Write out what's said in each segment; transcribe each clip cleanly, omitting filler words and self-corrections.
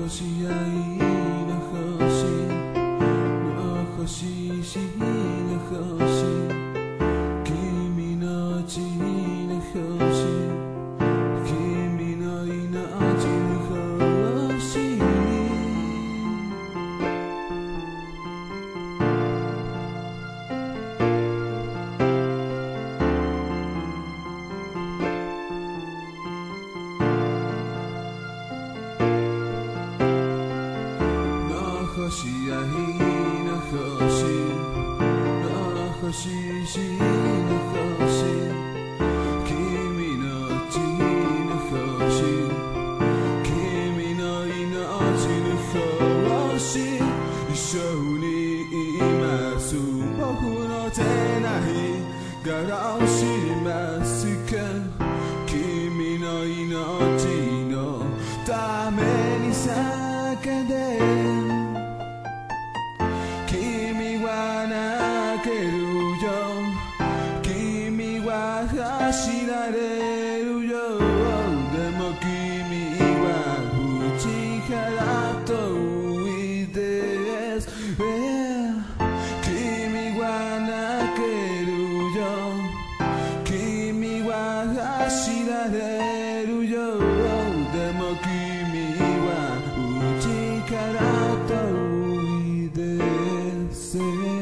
星愛の星の星しの星君の血の星君の命の星星愛の星の星しの星君の血の星君の命の星一緒にいます僕の手ないから知りますか君の命のために叫んで君は泣けるよ君は走られるよでも君は内から遠いです、君は泣けるよ君は走られるよでも君は内から遠いです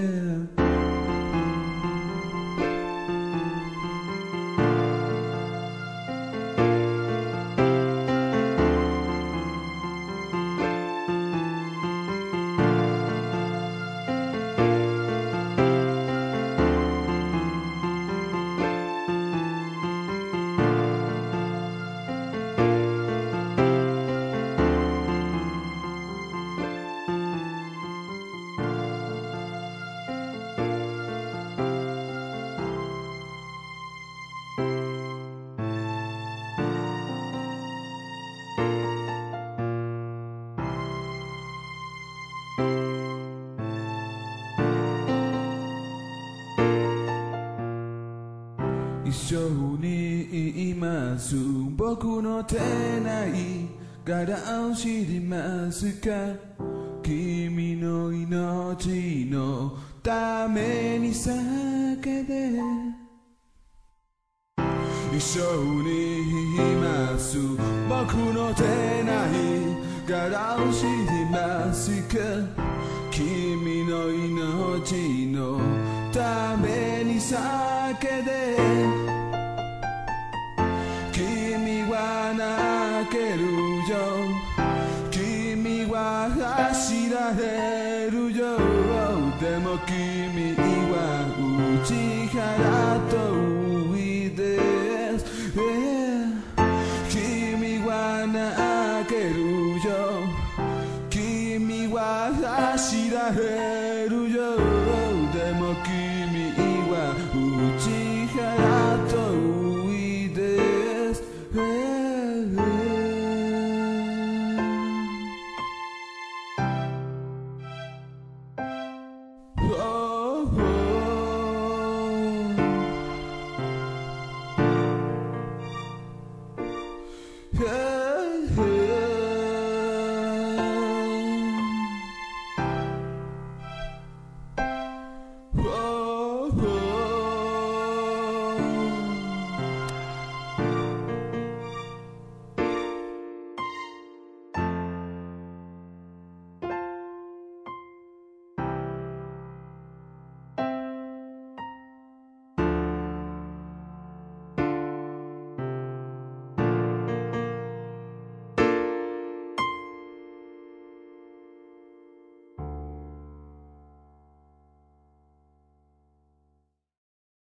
一緒にいます僕の手ないから知りますか君の命のために叫んで一緒にいます僕の手ないから知りますか君の命のために叫んで君は泣けるよ君は走られるよでも君は内から遠い